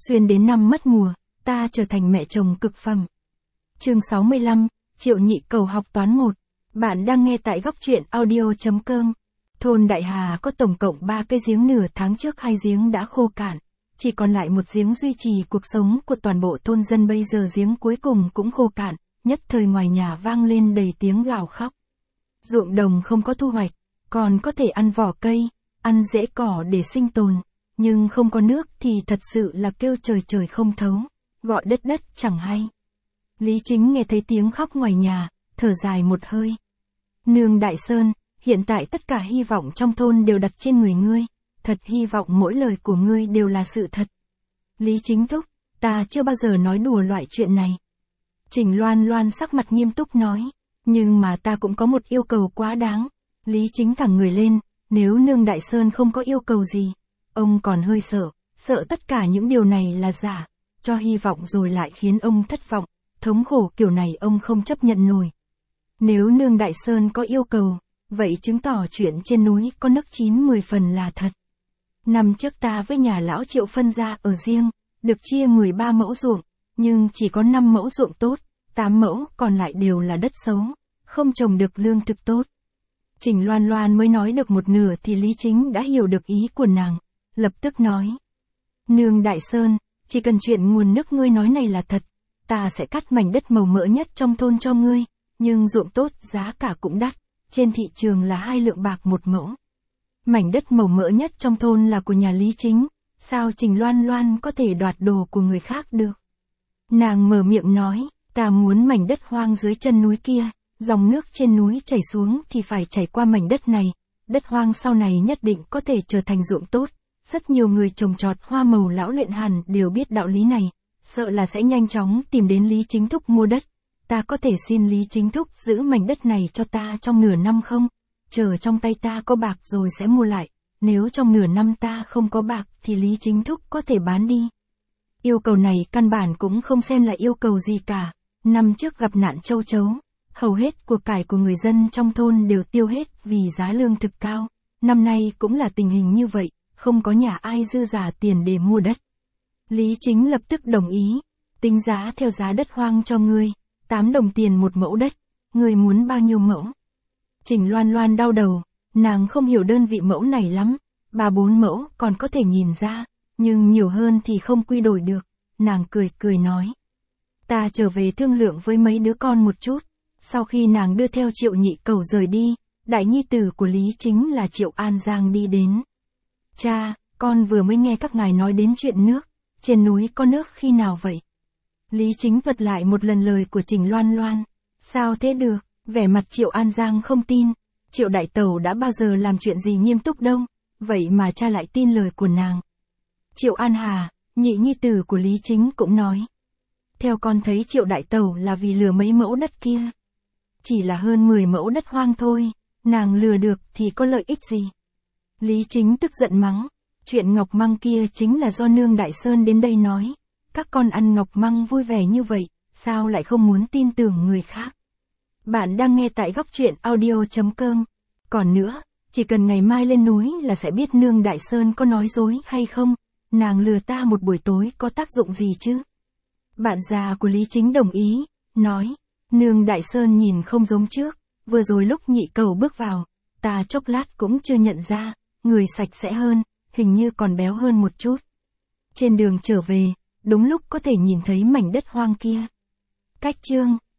Xuyên đến năm mất mùa, ta trở thành mẹ chồng cực phẩm. Chương 65, Triệu Nhị Cầu học toán 1. Bạn đang nghe tại góc truyện audio.com. Thôn Đại Hà có tổng cộng 3 cái giếng, nửa tháng trước 2 giếng đã khô cạn, chỉ còn lại một giếng duy trì cuộc sống của toàn bộ thôn dân. Bây giờ giếng cuối cùng cũng khô cạn, nhất thời ngoài nhà vang lên đầy tiếng gào khóc. Ruộng đồng không có thu hoạch, còn có thể ăn vỏ cây, ăn rễ cỏ để sinh tồn, nhưng không có nước thì thật sự là kêu trời trời không thấu, gọi đất đất chẳng hay. Lý Chính nghe thấy tiếng khóc ngoài nhà, thở dài một hơi. Nương Đại Sơn, hiện tại tất cả hy vọng trong thôn đều đặt trên người ngươi, thật hy vọng mỗi lời của ngươi đều là sự thật. Lý Chính thúc, ta chưa bao giờ nói đùa loại chuyện này. Trình Loan Loan sắc mặt nghiêm túc nói, nhưng mà ta cũng có một yêu cầu quá đáng. Lý Chính thẳng người lên, nếu nương Đại Sơn không có yêu cầu gì, ông còn hơi sợ tất cả những điều này là giả, cho hy vọng rồi lại khiến ông thất vọng, thống khổ kiểu này ông không chấp nhận nổi. Nếu nương Đại Sơn có yêu cầu, vậy chứng tỏ chuyện trên núi có nấc 9-10 phần là thật. Năm trước ta với nhà lão Triệu phân ra ở riêng, được chia 13 mẫu ruộng, nhưng chỉ có 5 mẫu ruộng tốt, 8 mẫu còn lại đều là đất xấu, không trồng được lương thực tốt. Trình Loan Loan mới nói được một nửa thì Lý Chính đã hiểu được ý của nàng, lập tức nói. Nương Đại Sơn, chỉ cần chuyện nguồn nước ngươi nói này là thật, ta sẽ cắt mảnh đất màu mỡ nhất trong thôn cho ngươi, nhưng ruộng tốt giá cả cũng đắt, trên thị trường là 2 lượng bạc một mẫu. Mảnh đất màu mỡ nhất trong thôn là của nhà Lý Chính, sao Trình Loan Loan có thể đoạt đồ của người khác được? Nàng mở miệng nói, ta muốn mảnh đất hoang dưới chân núi kia, dòng nước trên núi chảy xuống thì phải chảy qua mảnh đất này, đất hoang sau này nhất định có thể trở thành ruộng tốt. Rất nhiều người trồng trọt hoa màu lão luyện hẳn đều biết đạo lý này, sợ là sẽ nhanh chóng tìm đến Lý Chính thúc mua đất. Ta có thể xin Lý Chính thúc giữ mảnh đất này cho ta trong nửa năm không? Chờ trong tay ta có bạc rồi sẽ mua lại, nếu trong nửa năm ta không có bạc thì Lý Chính thúc có thể bán đi. Yêu cầu này căn bản cũng không xem là yêu cầu gì cả. Năm trước gặp nạn châu chấu, hầu hết của cải của người dân trong thôn đều tiêu hết vì giá lương thực cao. Năm nay cũng là tình hình như vậy, không có nhà ai dư giả tiền để mua đất. Lý Chính lập tức đồng ý, tính giá theo giá đất hoang cho ngươi, 8 đồng tiền một mẫu đất, ngươi muốn bao nhiêu mẫu? Trình Loan Loan đau đầu, nàng không hiểu đơn vị mẫu này lắm, 3-4 mẫu còn có thể nhìn ra, nhưng nhiều hơn thì không quy đổi được, nàng cười nói. Ta trở về thương lượng với mấy đứa con một chút. Sau khi nàng đưa theo Triệu Nhị Cầu rời đi, đại nhi tử của Lý Chính là Triệu An Giang đi đến. Cha, con vừa mới nghe các ngài nói đến chuyện nước, trên núi có nước khi nào vậy? Lý Chính thuật lại một lần lời của Trình Loan Loan. Sao thế được, vẻ mặt Triệu An Giang không tin, Triệu Đại Tẩu đã bao giờ làm chuyện gì nghiêm túc đâu, vậy mà cha lại tin lời của nàng. Triệu An Hà, nhị nhi tử của Lý Chính cũng nói. Theo con thấy Triệu Đại Tẩu là vì lừa mấy mẫu đất kia. Chỉ là hơn 10 mẫu đất hoang thôi, nàng lừa được thì có lợi ích gì? Lý Chính tức giận mắng, chuyện ngọc măng kia chính là do nương Đại Sơn đến đây nói, các con ăn ngọc măng vui vẻ như vậy, sao lại không muốn tin tưởng người khác? Bạn đang nghe tại góc truyện audio.com. Còn nữa, chỉ cần ngày mai lên núi là sẽ biết nương Đại Sơn có nói dối hay không, nàng lừa ta một buổi tối có tác dụng gì chứ? Bạn già của Lý Chính đồng ý, nói, nương Đại Sơn nhìn không giống trước, vừa rồi lúc Nhị Cầu bước vào, ta chốc lát cũng chưa nhận ra, người sạch sẽ hơn, hình như còn béo hơn một chút. Trên đường trở về, đúng lúc có thể nhìn thấy mảnh đất hoang kia. Cách chương